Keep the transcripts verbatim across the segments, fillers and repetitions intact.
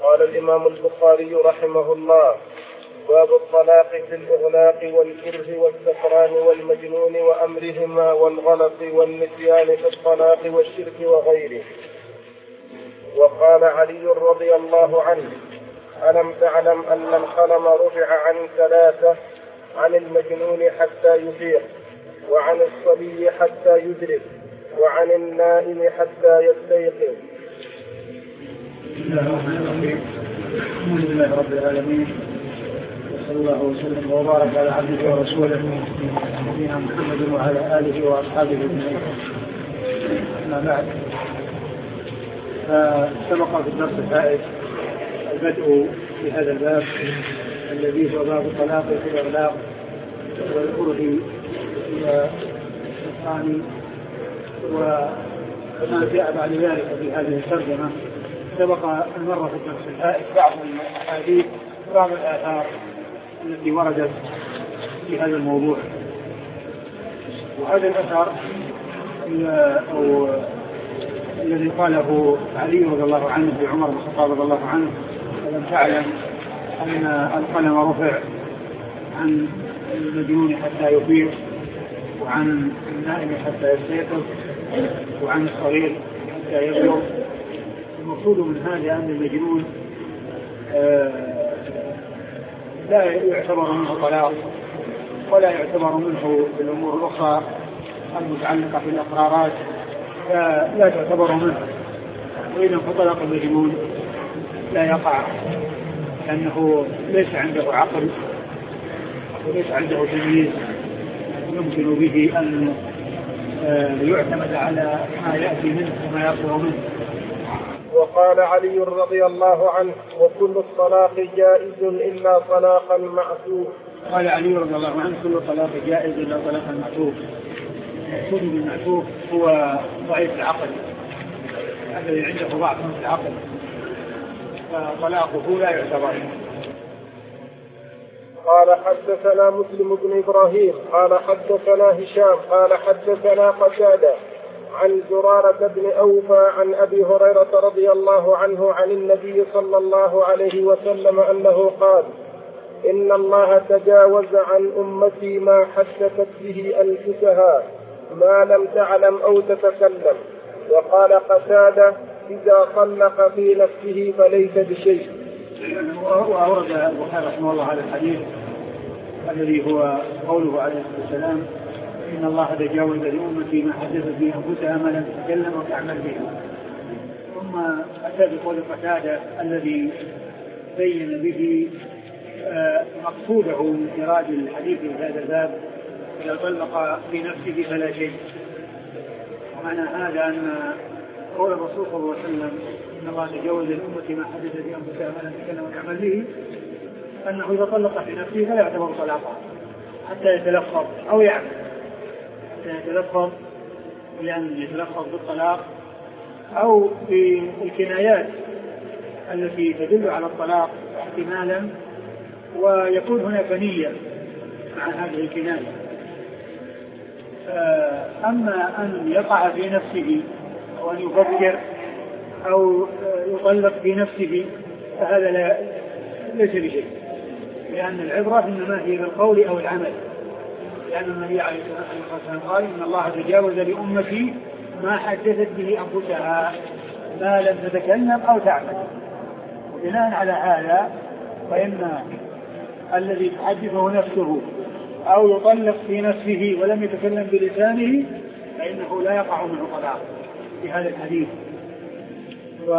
قال الإمام البخاري رحمه الله: باب الطلاق في الإغلاق والكره والسكران والمجنون وأمرهما والغلط والنسيان في الطلاق والشرك وغيره. وقال علي رضي الله عنه: ألم تعلم أن القلم رفع عن ثلاثة: عن المجنون حتى يفيق، وعن الصبي حتى يدرك، وعن النائم حتى يستيقظ. بسم الله الرحمن الرحيم. الحمد لله رب العالمين، وصلى الله وسلم وبارك على عبده ورسوله نبينا محمد وعلى آله وأصحابه أجمعين. أما بعد، فسبق في الدرس الفائت البدء في هذا الباب الذي هو باب الطلاق في الإغلاق والكره والسكران، وما جاء بعد ذلك في هذه الترجمة. سبق المرة في الدرس الفائت بعض الأحاديث بعض الآثار التي وردت في هذا الموضوع. وهذا الأثر أو الذي قاله علي رضي الله عنه في عمر بن الخطاب رضي الله عنه: ألم تعلم أن القلم رفع عن المجنون حتى يفيق، وعن النائم حتى يستيقظ، وعن الصغير حتى يبلغ. المقصود من هذا أن المجنون آه لا يعتبر منه طلاق، ولا يعتبر منه بالأمور الأخرى المتعلقة بالأقرارات، لا تعتبر منه. وإذا فطلق المجنون لا يقع، لأنه ليس عنده عقل وليس عنده تمييز يمكن به أن يعتمد على ما يأتي منه وما يصدر منه. وقال علي رضي الله عنه: وكل الطلاق جائز إلا طلاقا معتوب. قال علي رضي الله عنه: كل الطلاق جائز إلا طلاقا معتوب. المقصود بالمعتوب هو ضعيف العقل، الذي عنده ضعف في العقل، فطلاقه لا يعتبر. قال حدثنا مسلم بن إبراهيم قال حدثنا هشام قال حدثنا قتادة عن زرارة بن أوفى عن أبي هريرة رضي الله عنه عن النبي صلى الله عليه وسلم أنه قال: إن الله تجاوز عن أمتي ما حدثت به أنفسها ما لم تعلم أو تتكلم. وقال قتادة: إذا طلق في نفسه فليس بشيء. وأورد البخاري رحمه الله هذا الحديث الذي هو قوله عليه الصلاة والسلام: إن الله تجاوز لأمتي ما حدثت به أنفسها ما لم تتكلم وتعمل به. ثم أتى بقول قتادة الذي بين به مقصوده من إيراد الحديث في هذا الباب: إذا طلق في نفسه فلا شيء. ومعنى هذا أن قول الرسول صلى الله عليه وسلم: إن الله تجاوز لأمتي ما حدثت به أنفسها ما لم تتكلم وتعمل به، أنه إذا طلق في نفسه فلا يعتبر طلاقا حتى يتلفظ أو يعمل. يتلفظ لأن يتلفظ بالطلاق أو بالكنايات التي تدل على الطلاق احتمالا، ويكون هناك نية مع هذه الكناية. أما أن يقع في نفسه أو أن يفكر أو يطلق في نفسه فهذا لا ليس بشيء، لأن العبرة إنما هي بالقول أو العمل. لأن النبي عليه الصلاة والسلام قال: إن الله تجاوز لأمتي ما حدثت به أنفسها ما لم تتكلم أو تعمل. وبناء على هذا فإن الذي تحدثه نفسه أو يطلق في نفسه ولم يتكلم بلسانه فإنه لا يقع منه طلاق في هذا الحديث. و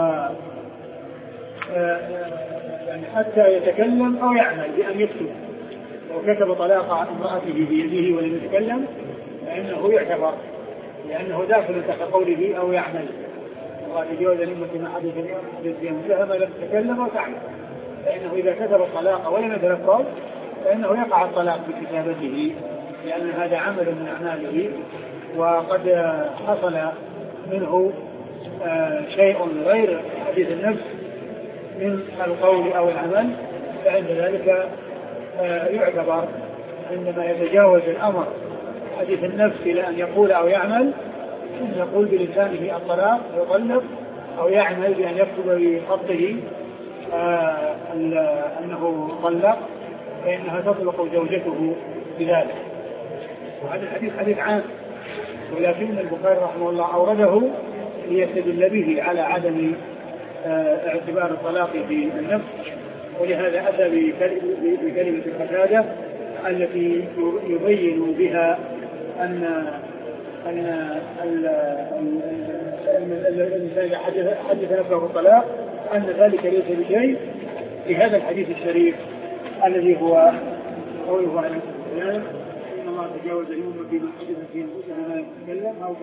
يعني حتى يتكلم أو يعمل بأن يكتب. لو كتب طلاق امرأته بيده ولم يتكلم فإنه يعتبر، لأنه داخل تحت قوله أو يعمل. الله تجاوز لأمتي ما حدث به أنفسها ما لم تتكلم أو تعمل. فإنه إذا كتب الطلاق ولم يتلفظ فإنه يقع الطلاق بكتابته، لأن هذا عمل من أعماله، وقد حصل منه شيء غير حديث النفس من القول أو العمل، فعند ذلك يعتبر عندما يتجاوز الأمر حديث النفس إلى أن يقول أو يعمل، أن يقول بلسانه الطلاق ويطلق، أو يعمل بأن يكتب بخطه آه أنه طلق فإنها تطلق زوجته بذلك. وهذا الحديث حديث عام، ولكن البخاري رحمه الله أورده ليستدل به على عدم آه اعتبار الطلاق في النفس، ولهذا أتى بكلمة قتادة التي يبين بها أن أن الإنسان حدث نفسه بالطلاق أن ذلك ليس بشيء في هذا الحديث الشريف الذي هو قوله عليه السلام إن الله تجاوز اليوم فيما حدث في أنفسنا ما يتكلم أو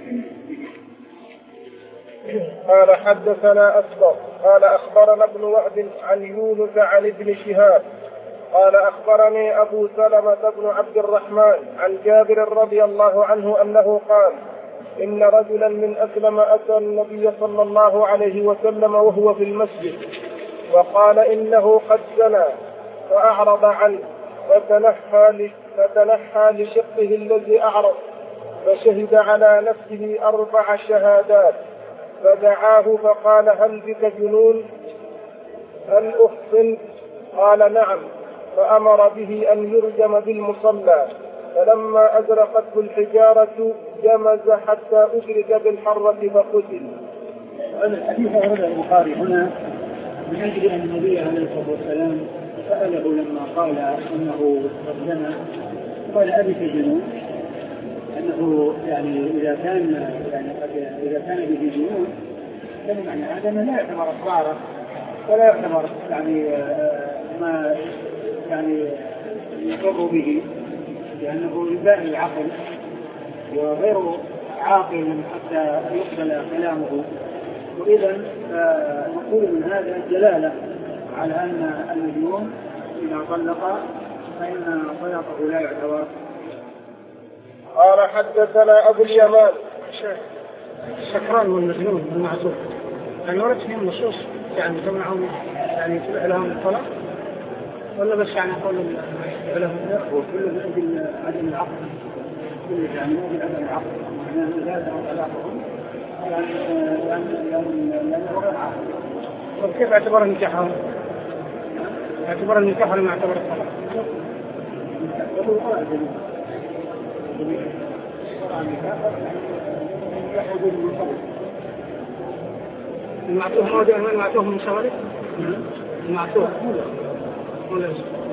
قال حدثنا أسبق قال أخبرنا ابن وهب عن يونس عن ابن شهاب قال أخبرني أبو سلمة بن عبد الرحمن عن جابر رضي الله عنه أنه قال إن رجلا من أسلم أتى النبي صلى الله عليه وسلم وهو في المسجد وقال إنه قد زنى فأعرض عنه فتنحى, فتنحى لشقه الذي أعرض فشهد على نفسه أربع شهادات فدعاه فقال هل بك جنون؟ هل أحسن؟ قال نعم، فأمر به أن يرجم بالمصلى، فلما أزرقته الحجارة جمز حتى أشرك بالحرة فقتل. هذا الحديث أورده البخاري هنا من أجل أن النبي عليه الصلاة والسلام سأله لما قال أنه قد زنى قال أبك جنون؟ أنه يعني إذا كان يعني إذا كان به جنون كان معنى هذا لا يعتبر إصراره ولا يعتبر يعني ما يعني يضر به، لأنه يبان العقل وغير عاقل حتى يقبل كلامه. وإذا نقول من هذا الدلالة على أن المجنون إذا طلق فإن طلاقه لا يعتبر. قال حدثنا أبو اليمان السكران والمجنون بالمعزوف يعني ورد فيهم نصوص يعني تمنعهم يعني تبع لهم الطلاق ولا بس يعني قول لهم وكل من أجل عدم العقل كل يعني من عدم العقل معناه زاد طلاقهم لأنه غير عقل. طيب كيف اعتبر النكاح؟ اعتبر النكاح ولا ما اعتبر الطلاق؟ يقول طلاق جميل المعطوه موضع المعطوه من سوالف المعطوه ولا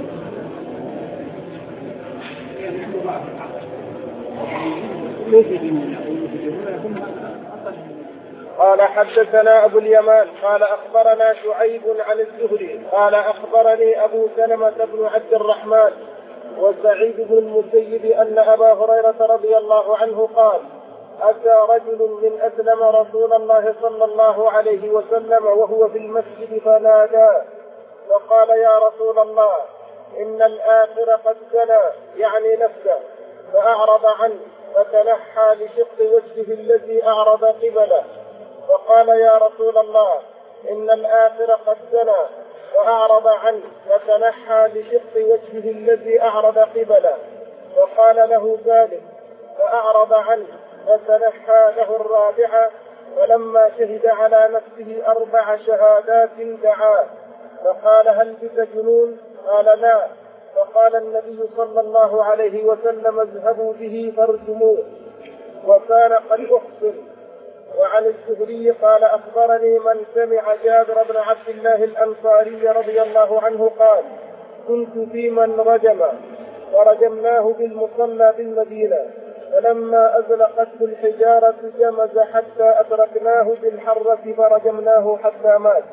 قال حدثنا أبو اليمان قال أخبرنا شعيب عن الزهري قال أخبرني أبو سلمة بن عبد الرحمن وسعيد بن المسيب أن أبا هريرة رضي الله عنه قال أتى رجل من أسلم رسول الله صلى الله عليه وسلم وهو في المسجد فنادى وقال يا رسول الله إن الآخر قد زنى يعني نفسه، فأعرض عنه فتنحى لشق وجهه الذي أعرض قبله وقال يا رسول الله إن الآخر قد زنى فأعرض عنه فتنحى لشق وجهه الذي أعرض قبله وقال له ذلك فأعرض عنه فتنحى له الرابعة، فلما شهد على نفسه أربع شهادات دعاه فقال هل بك جنون؟ قال لا، فقال النبي صلى الله عليه وسلم اذهبوا به فارجموه وكان قد أحصن. وعن الزهري قال أخبرني من سمع جابر بن عبد الله الأنصاري رضي الله عنه قال كنت في من رجم ورجمناه بالمصلى بالمدينة، فلما أزلقته الحجارة جمز حتى أدركناه بالحرة فرجمناه حتى مات.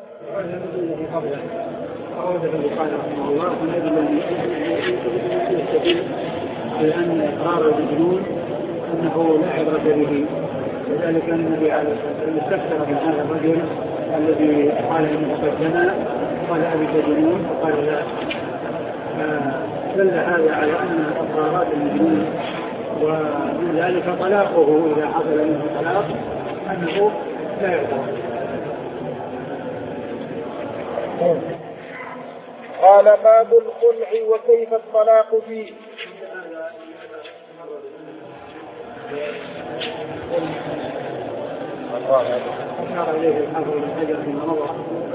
أورده البخاري رحمه الله من أجل أن يستدل بأن إقرار المجنون أنه لا عبرة به، وذلك أن النبي عليه الصلاة والسلام استفسر من هذا الرجل الذي قال إنه قد زنى قال أبك جنون فقال لا، فدل هذا على أن إقرارات المجنون ومن ذلك طلاقه إذا حصل منه طلاق أنه لا يعتبر. قال باب الخلع وكيف الطلاق فيه. أشار إليه الحافظ بن حجر في الموضع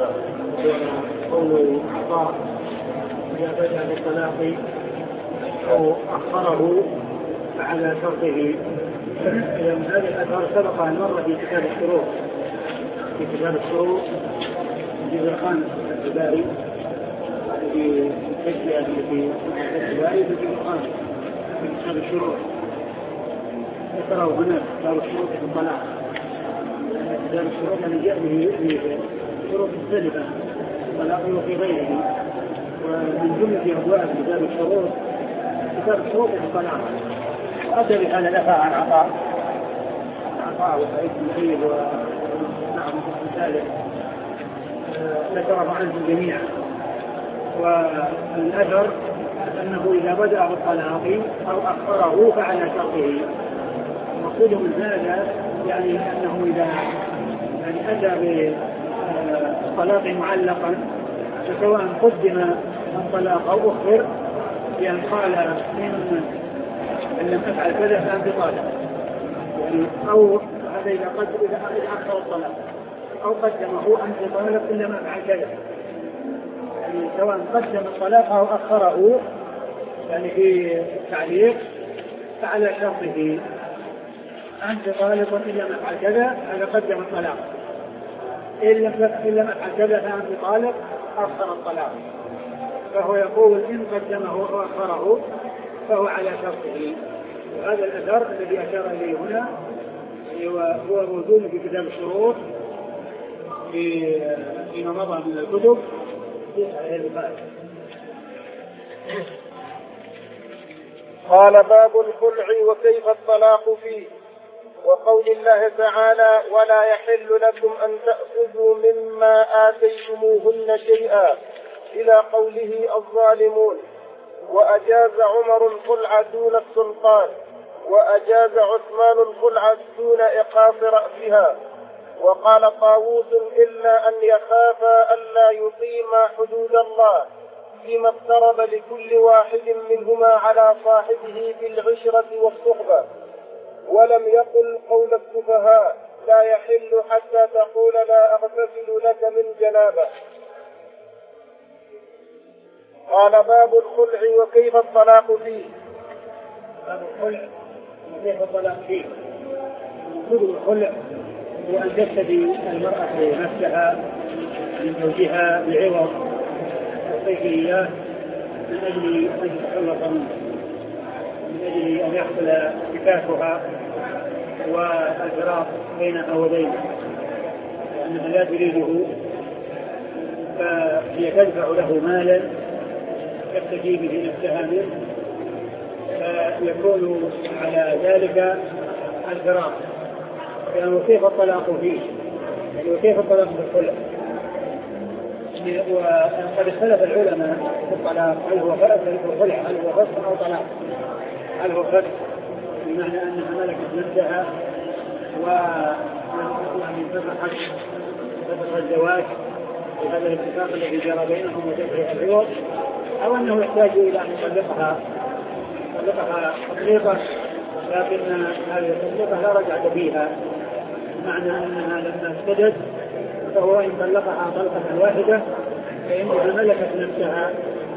قول عطاء إذا بدأ بالطلاق أو أخره فعلى شرطه. إذا من هذه الأثار سبق أن مر في كتاب الشروط في كتاب الشروط في الجزء الخامس في الباري في التجزئة في الباري في الجزء الخامس في كتاب الشروط ذكره هنا كتاب الشروط في الطلاق. كتاب الشروط الذي جاء به شروط مختلفة الطلاق وفي غيره، ومن جملة أبواب كتاب الشروط كتاب الشروط في الطلاق. أتى بهذا الأثر عن عطاء عطاء وسعيد بن مسيب ونعم بن سالم ذكره عنهم جميعا. والأثر أنه إذا بدأ بالطلاق أو أخره فعلى شرطه. المقصود من هذا يعني أنه إذا يعني أتى بالطلاق معلقا فسواء قدم الطلاق أو أخر بأن قال إن لم أفعل كذا فأنت طالق، يعني أو هذا إذا قد إذا أخر الطلاق أو قدمه أنت طالق إلا ما أفعل كذا، يعني سواء قدم الطلاق أو أخره يعني في التعليق فعلى شرطه أنت طالق إلا ما أفعل كذا، هذا قدم الطلاق، إلا ما أفعل كذا فأنت طالق أخر الطلاق، فهو يقول إن قدمه أو أخره فهو على شرطه. وهذا الأثر الذي أشار إليه هنا هو موجود في كتاب الشروط في فيما مضى من الكتب في صحيح البخاري. قال باب الخلع وكيف الطلاق فيه، وقول الله تعالى ولا يحل لكم أن تأخذوا مما آتيتموهن شيئا إلى قوله الظالمون. وأجاز عمر الخلع دون السلطان، وأجاز عثمان الخلع دون إيقاف رأسها. وقال طاووس إلا أن يخافا ألا يقيما حدود الله فيما افترض لكل واحد منهما على صاحبه بالعشرة والصحبة. ولم يقل قول السفهاء لا يحل حتى تقول لا أغتسل لك من جنابه. قال باب الخلع وكيف الطلاق فيه. باب الخلع وكيف الطلاق فيه. المقصود الخلع هو أن تفتدي المرأة نفسها من زوجها بعوض يعطيه إياه من أجل أن تتخلص منه، من أجل أن يحصل كفافها والفراق بينها وبينه، لأنها لا تريده فهي تدفع له مالا تستجيب به نفسها منه، فيكون على ذلك الفراق. يعني وكيف الطلاق فيه، يعني وكيف الطلاق بالخلع. وقد اختلف العلماء في الطلاق هل هو خلع هل هو فسخ أو طلاق. هل هو فسخ بمعنى أنها ملكت نفسها ومن فسخت فسخ الزواج بهذا الاتفاق الذي جرى بينهم وتفريق العوض، أو أنه يحتاج إلى أن يطلقها يطلقها تطليقة لكن هذه التطليقة لا رجعة فيها، بمعنى أنها لما افتدت فهو إن طلقها طلقة واحدة فإنها ملكت نفسها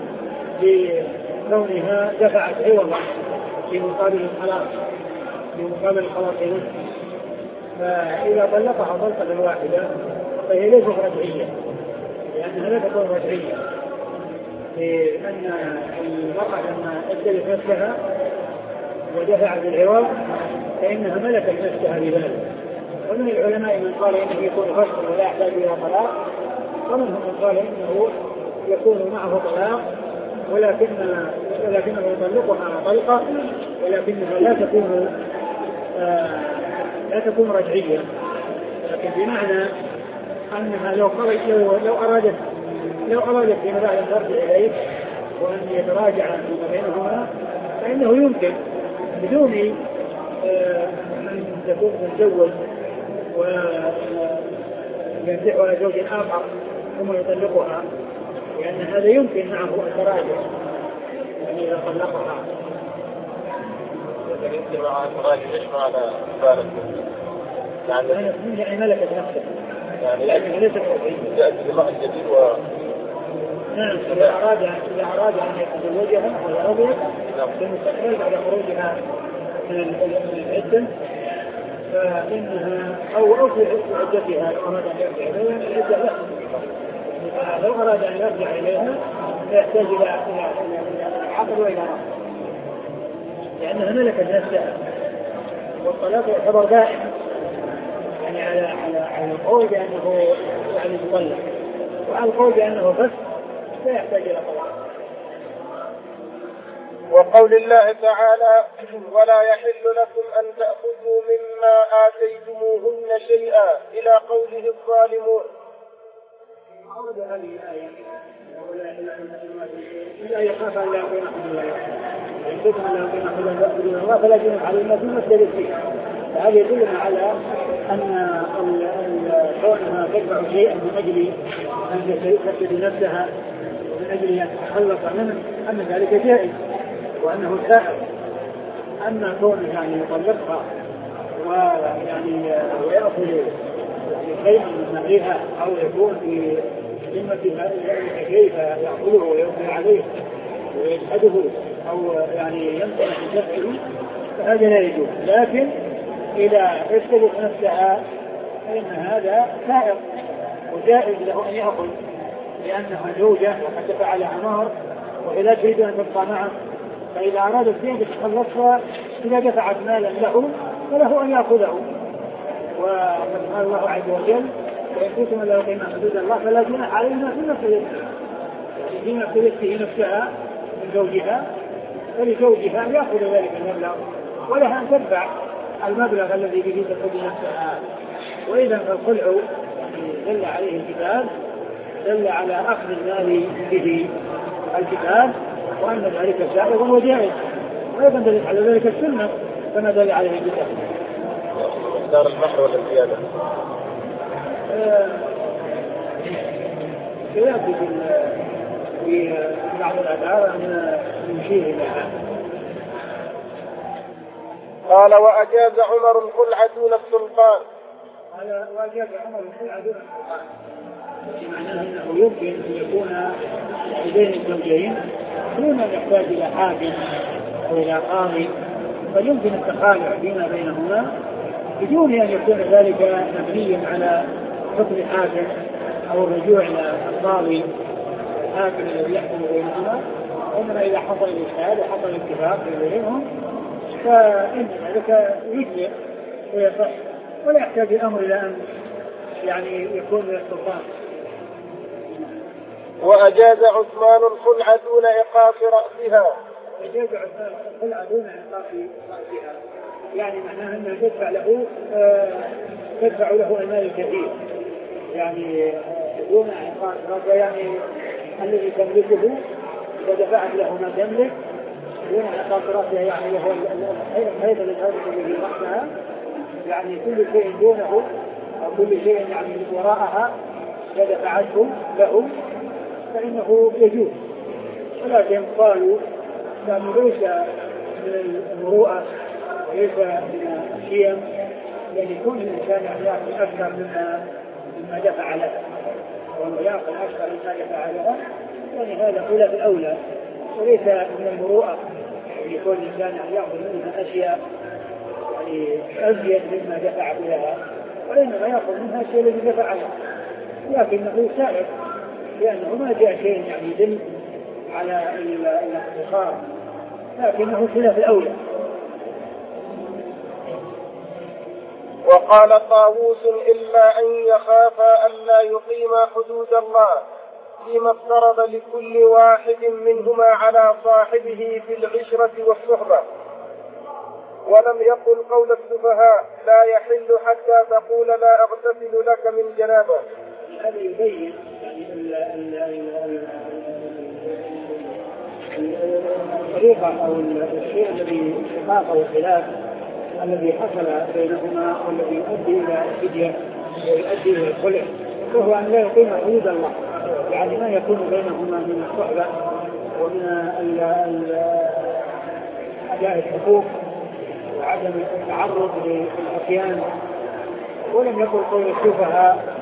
بكونها دفعت عوضا في مقابل الخلاص في مقابل الخلاص نفسه. فإذا طلقها طلقة واحدة فهي ليست رجعية، لأنها لا تكون رجعية، لأن المرأة لما أجلت نفسها ودفعت العوض فإنها ملكت نفسها بذلك. ومن العلماء من قال إنه يكون فسخ ولا يحتاج إلى طلاق، ومنهم من قال إنه يكون معه طلاق ولكن ولكنه يطلقها طلقة ولكنها لا تكون آه لا تكون رجعية، لكن بمعنى أنها لو خرج لو, لو أرادت لو أرادت في مدى أن ترجع إليه وأن يتراجع فيما بينهما فإنه يمكن بدون أن تكون تتزوج وينزح على زوج آخر ثم يطلقها، لأن هذا يمكن معه التراجع يعني إذا طلقها. يمكن مع التراجع يشمل على ذلك يعني يعني ملكت نفسه يعني يعني ليست جاءت بمعنى جديد و نعم. إذا أراد إذا أراد أن يتزوجها وهي أبيض في المستقبل بعد خروجها من العدة فإنها أو أو في عدتها أراد أن يرجع إليها العدة له. لو أراد أن يرجع إليها فيحتاج إلى عقد وإلى رفض لأنها ملكت نفسها والطلاق يعتبر دائم يعني على على على القول بأنه يعني مطلق وعلى القول بأنه فسخ لا يحتاج إلى طلاق. وقول الله تعالى ولا يحل لكم أن تأخذوا مما آتيتموهن شيئا إلى قوله الظالمون. أورد هذه الآية ولا يحل لكم إلا يخاف أن لا يكون حدود الله فلا جناح عليهما فيما اختلف فيه. فهذا يدلنا على أن كونها تدفع شيئا من أجل أن تفسد نفسها ومن أجل أن تتخلص منه أن ذلك جائز وأنه سائر. أما كونه يعني يطلقها ويعني ويأخذ شيئا من مهرها أو يكون في ذمتها كيف يأخذه ويؤثر عليه ويجحده أو يعني يمكن أن تفعله فهذا لا يجوز. لكن إذا ارتبط نفسها فإن هذا سائر وجائز له أن يأخذ لأنها زوجة وقد دفع لها مهر وهي لا تريد أن تبقى معه فإذا أرادت زوجة تخلصها إذا دفعت مالا له فله أن يأخذه. وقد قال الله عز وجل وإن كنتم لا يقيمون حدود الله فلا جناح عليهما فيما اختلفتم يعني فيما اختلفت به نفسها من زوجها فلزوجها يأخذ ذلك المبلغ ولها أن تدفع المبلغ الذي به تقضي نفسها. وإذا فالخلع دل عليه الكتاب دل على أخذ المال به الكتاب وأن ذلك سائغ وجائز وأيضا دل على ذلك السنة كما دل عليه الكتاب. مقدار المهر ولا الزيادة؟ يأتي في بعض الآثار أن يشير إليها. قال وأجاز عمر الخلع دون السلطان. قال وأجاز عمر الخلع دون السلطان بمعنى أنه يمكن أن يكون بين الزوجين دون أن يحتاج إلى حاكم أو إلى قاضي فيمكن التخالع فيما بينهما بدون أن يكون ذلك مبنيا على حكم حاكم أو الرجوع إلى القاضي الحاكم الذي يحكم بينهما. وإنما إذا حصل الإشهاد وحصل الاتفاق بينهم فإن ذلك يجزئ ويصح ولا يحتاج الأمر إلى أن يعني يكون من السلطان. وأجاز عثمان الخلع دون إيقاف رأسها. أجاز عثمان الخلع دون إيقاف رأسها يعني معناه أنها تدفع له آه تدفع له المال الكثير يعني دون إيقاف رأسها يعني الذي تملكه ودفعت له ما تملك دون إيقاف رأسها يعني وهو هذا الذي به رأسها يعني كل شيء دونه أو كل شيء يعني وراءها ودفعته له فإنه يجوز. ولكن قالوا لأنه ليس من المروءة وليس من الشيم يعني يكون الإنسان يأخذ أكثر مما مما دفع له وأنه يأخذ أكثر مما دفع له يعني هذا أولى بالأولى وليس من المروءة يكون الإنسان يأخذ منها أشياء يعني أزيد مما دفع لها وإنما يأخذ منها الشيء الذي دفع له لكنه سائر لأنه ما جاء شيء يعني يدل على الافتخار لكنه خلاف الأولى. وقال طاووس إلا أن يخافا ألا يقيما حدود الله فيما افترض لكل واحد منهما على صاحبه في العشرة والصحبة ولم يقل قول السفهاء لا يحل حتى تقول لا أغتسل لك من جنابه. هذا يبين الطريقة أو الشيء الذي شقاق الخلاف الذي حصل بينهما والذي يؤدي إلى الفدية ويؤدي إلى الخلع وهو أن لا يقيم حدود الله يعني ما يكون بينهما من الصحبة ومن أداء الحقوق وعدم التعرض للعصيان ولم يقل قول السفهاء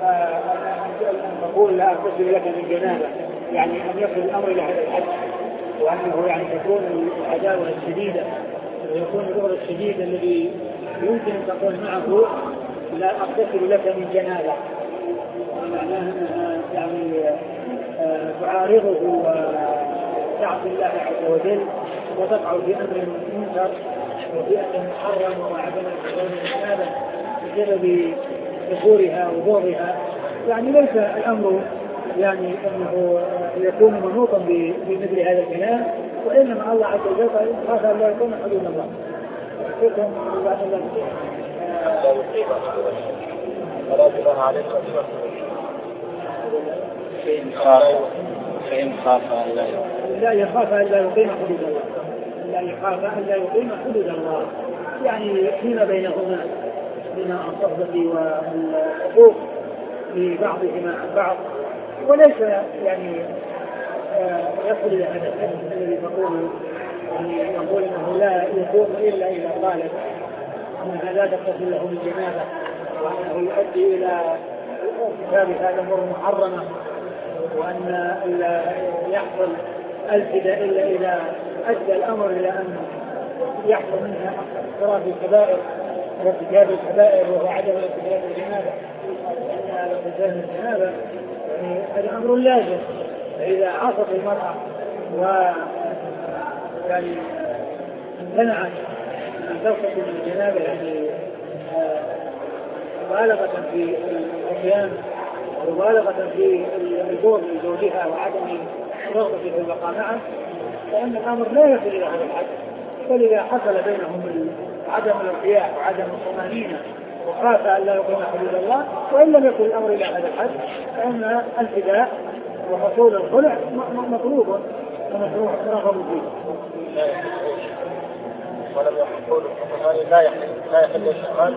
نقول لا أغتسل لك من جنابة، يعني أن يصل الأمر إلى هذا الحد، وأنه يعني تكون العداوة الشديدة ويكون البغض الشديد الذي يمكن أن تقول معه لا أغتسل لك من جنابة، معناه أنها يعني تعارضه وتعصي الله عز وجل وتقع في أمر منكر وفي أمر محرم وعدم الحضور الجنابة بسبب ظهورها وبغضها. يعني ليس الأمر يعني أنه يكون منوطا بمثل هذا الكلام، وإنما الله عز وجل خاف أن لا يكون حدود الله. شكرا بعد الله ولا جناح عليكم فإن خاف لا يخاف أن لا يقيم حدود الله، لا يخاف أن لا يقيم حدود الله، يعني فيما بينهما من الصحبة والحقوق لبعضهما عن بعض، وليس يعني يصل إلى هذا الحد الذي تقول يعني يقول أنه لا يقوم إلا إذا قالت أنها لا تغتسل له من جنابة، وأنه يؤدي إلى ارتكاب هذا الأمر محرمة، وأن لا يحصل الفداء إلا إذا أدى الأمر إلى أن يحصل منها اقتراف الكبائر وارتكاب الكبائر وهو عدم ارتكاب الجنابة، لأن ارتكاب الجنابة يعني هذا أمر لازم. فإذا عصت المرأة و يعني امتنعت أن تغتسل من الجنابة يعني مبالغة في الصيام ومبالغة في البغض لزوجها وعدم الرغبة في البقاء معه، فإن الأمر لا يصل إلى هذا الحد. فلذا حصل بينهم عدم الارتياح وعدم الطمأنينة وخاف أن لا يقيم حدود الله، وإن لم يكن الأمر إلى هذا الحد فإن الفداء وحصول الخلع مطلوب ومشروع رغب فيه. ولم يقول الحكمان لا يحل لا يحل الشمال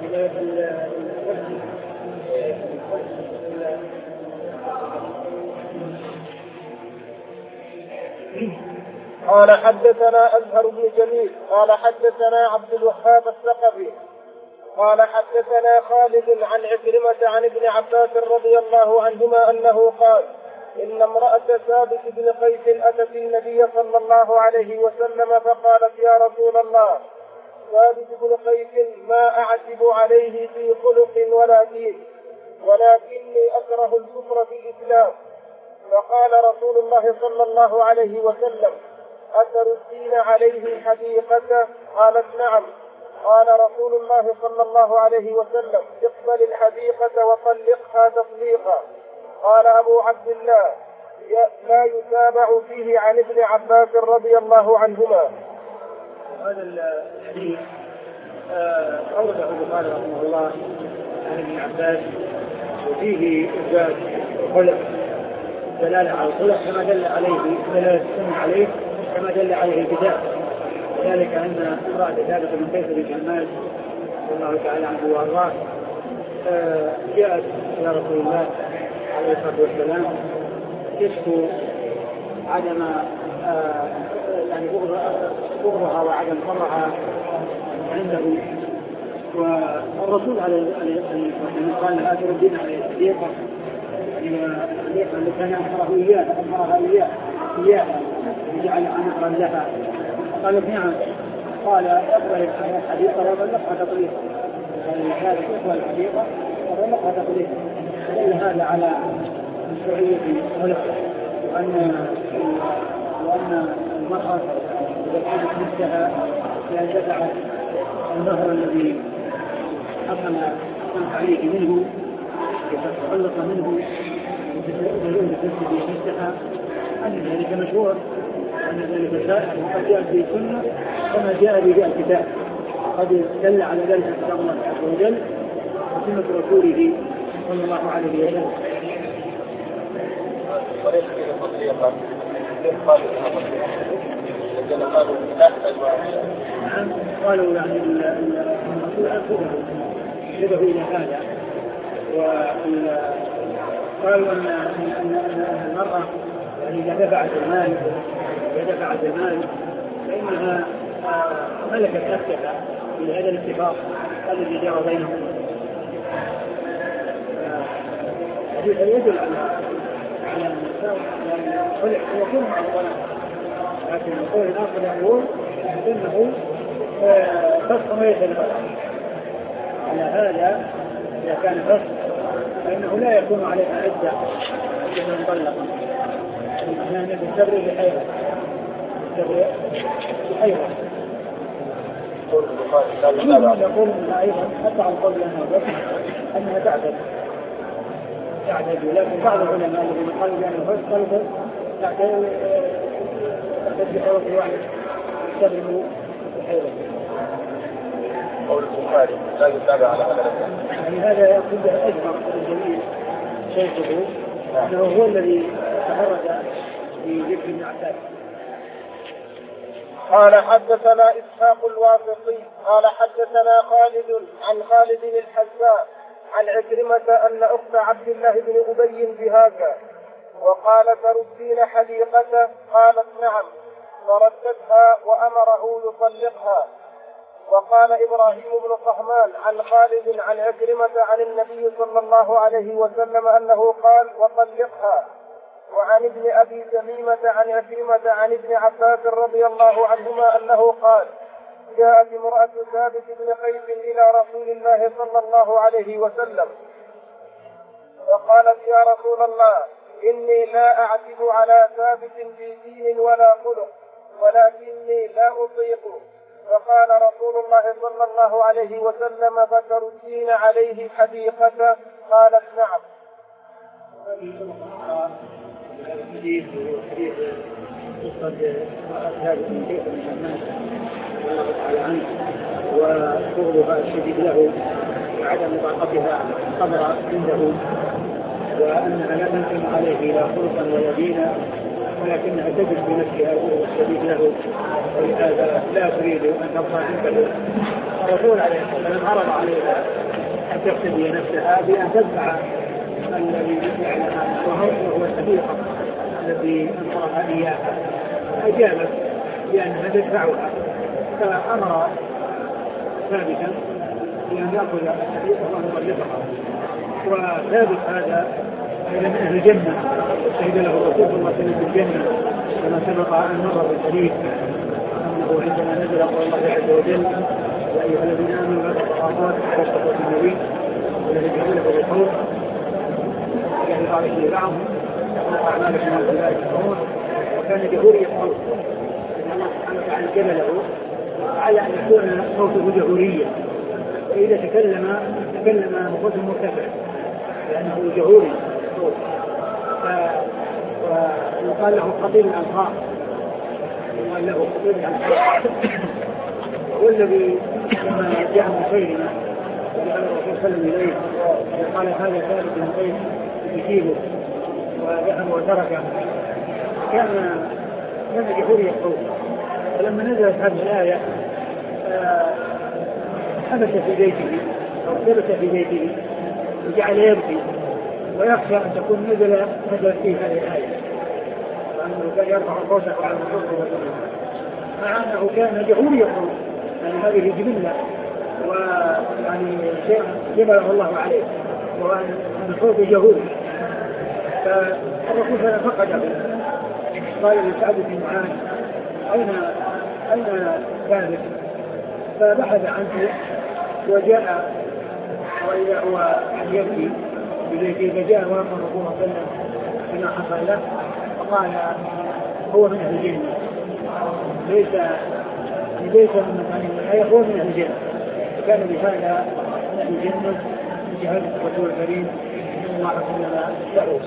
قال حدثنا أزهر بن جميل قال حدثنا عبد الوهاب الثقفي قال حدثنا خالد عن عكرمة عن ابن عباس رضي الله عنهما أنه قال إن امرأة ثابت بن قيس أتت النبي صلى الله عليه وسلم فقالت يا رسول الله ثابت بن قيس ما أعتب عليه في خلق ولا دين ولكني أكره الكفر في الإسلام. فقال رسول الله صلى الله عليه وسلم أتردين عليه حديقته؟ قالت نعم. قال رسول الله صلى الله عليه وسلم اقبل الحديقة وطلقها تطليقا. قال أبو عبد الله لا يتابع فيه عن ابن عباس رضي الله عنهما. هذا الحديث أورده البخاري رحمه الله عن ابن عباس وفيه إثبات الخلق دلالة على الخلق كما دل عليه دلالة السنة عليه كما دل عليه الكتاب، ذلك أن امرأة ثابت بن قيس بن شماس والله تعالى عنه وأرضاه جاءت إلى رسول الله عليه الصلاة والسلام تشكو عدم يعني بغضها وعدم فرها عنده، والرسول عليه الصلاة والسلام قال لها تردين عليه الحديقة الحديقة التي كان أمره إياها أمرها إياها إياها وجعل أمرا لها. قالت نعم. قال أقبل الحديقة وطلقها تطليقا. قال هذا أقبل الحديقة وطلقها تطليقا. دل هذا على مشروعية الخلق وأن وأن المرأة إذا كانت نفسها لا دفعت النهر الذي حصل عليه منه وتتخلص منه وتتأذن بتسجد نفسها أن ذلك مشروع وأن ذلك سائر وقد جاء في السنة كما جاء به الكتاب، قد دل على ذلك كتاب الله عز وجل وسنة رسوله صلى الله عليه وسلم. نعم قالوا يعني الرسول أنفذه شبه إلى هذا، وقالوا أن المرأة يعني إذا دفعت المال إذا دفعت المال فإنها ملكت نفسها بهذا الاتفاق الذي جرى بينهم، الحديث يدل على أن الخلع يكون مع الطلاق، لكن القول الآخر يقول إنه فسخ ما يتلقى. على هذا إذا كان فسخ فإنه لا يكون عليه عدة إذا انطلق، لأنه بالتبرير بحيرة بالتبرير بحيرة يقول أنها أيضا حتى عن قول أنها بس أنها تعتد تعتد لكن بعض العلماء الذين قالوا بأنه فسخ قالوا تعتد بحيرة الواحد تبرير بحيرة. قول البخاري لا يتابع على هذا. يعني هذا يقول أجمع الجميع شيخه أنه هو الذي تفرد في ذكر ابن عباس. قال حدثنا إسحاق الواسطي قال حدثنا خالد عن خالد الحذاء عن عكرمة أن أخت عبد الله بن أبي بهذا وقال تردين حديقته قالت نعم فردتها وأمره يطلقها. وقال إبراهيم بن طهمان عن خالد عن عكرمة عن النبي صلى الله عليه وسلم أنه قال وطلقها. وعن ابن أبي تميمة عن عكرمة عن ابن عباس رضي الله عنهما أنه قال جاءت امرأة ثابت بن قيس إلى رسول الله صلى الله عليه وسلم وقالت يا رسول الله إني لا أعتب على ثابت في دين ولا خلق ولكني لا أطيق. فقال رسول الله صلى الله عليه وسلم فتردين عليه حديقته قالت نعم. حديث حديث قصة ثابت بن قيس بن شماس رضي الله تعالى عنه وبغضها الشديد له وعدم طاقتها صبر عنده وأنها لا تنقم عليه لا خلقا ولا دينا ولكنها تجد بنفسها البغض الشديد له ولهذا لا تريد أن تبقى عنده. الرسول عليه الصلاة والسلام عرض عليها أن تقتدي نفسها بأن تدفع الذي يعلمها وهو الحديقة الذي أنكرها إياها أجابت بأنها تدفعها فأمر ثابتا بأن يأخذ الحديقة ويطلقها. وثابت هذا من أهل الجنة شهد له الرسول صلى الله عليه وسلم بالجنة كما سبق أن مر بالحديث أنه عندما نزل قول الله عز وجل يا أيها الذين آمنوا لا تتخاطبوا وتخاطبوا النبي والذي جعله بالقول يعني قال في بعضهم أعمالكم من الله يشكرون وكان جهوري يقول إن الله سبحانه وتعالى جبله على أن يكون صوته جهوريا فإذا تكلم تكلم بصوت مرتفع لأنه جهوري صوت. ويقال له خطيب الأنصار يقال له خطيب الأنصار والذي لما جاء مسيلمة وقال الرسول صلى الله عليه وسلم إليه وقال هذا ثابت بن قيس يجيبه وذهب وتركه كان كان جهوري يقول. فلما نزلت هذه الآية حبس في بيته أو ثبت في بيته وجعل يبكي ويخشى أن تكون نزل نزل فيه هذه الآية وأنه كان يرفع صوته على الرسول صلى الله عليه وسلم مع أنه كان جهوري يقول يعني هذه جبلة ويعني شيء جبله الله عليه وأن صوته جهوري. فالرسول صلى الله عليه وسلم فقده قال لسعد بن معاذ أين أين ثابت فبحث عنه وجاء وإذا هو يبكي ببيته فجاء وأمر الرسول صلى الله عليه وسلم بما حصل له فقال هو من أهل الجنة ليس ليس من مكان الحياة هو من أهل الجنة. كان بهذا من أهل الجنة بشهادة الرسول الكريم صلى الله عليه وسلم له.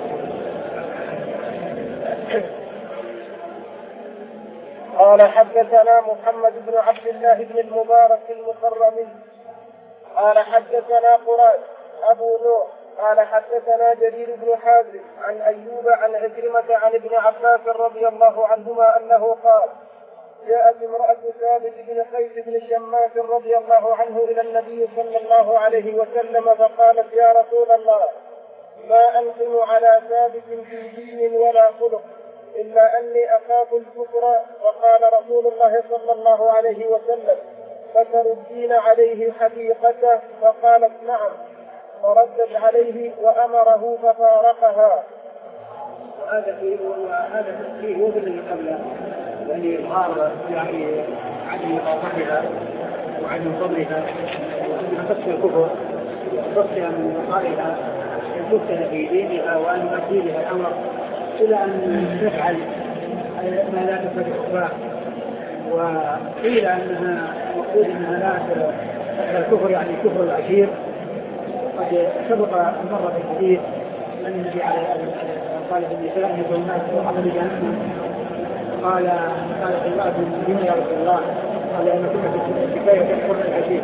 قال حدثنا محمد بن عبد الله بن المبارك المكرمي قال حدثنا قريش أبو نوح قال حدثنا جرير بن حازم عن أيوب عن عكرمة عن ابن عباس رضي الله عنهما أنه قال جاءت امرأة ثابت بن قيس بن شماس رضي الله عنه إلى النبي صلى الله عليه وسلم فقالت يا رسول الله ما أنقم على ثابت في دين ولا خلق إلا أني أخاف الكفر. وقال رسول الله صلى الله عليه وسلم فتردين عليه حديقته فقالت نعم. فردت عليه وأمره ففارقها. وهذا فيه وهذا فيه وزن اللي قبله، يعني إظهار يعني عن إقامتها وعن صبرها وعن قصد الكفر وقصدها من مقالها أن تفتن في دينها وأن يؤدي بها الأمر إلى أن تفعل ما لا تفعل الكفار. وقيل أنها مقصود أنها لا الكفر يعني الكفر العشير. قد سبق مرة في الحديث أن النبي عليه الصلاة والسلام قال في النساء أن الناس عمل جهنم، قال قالت امرأة بما يا رسول الله؟ قال أن كنا في الكفاية تكفر الحديث.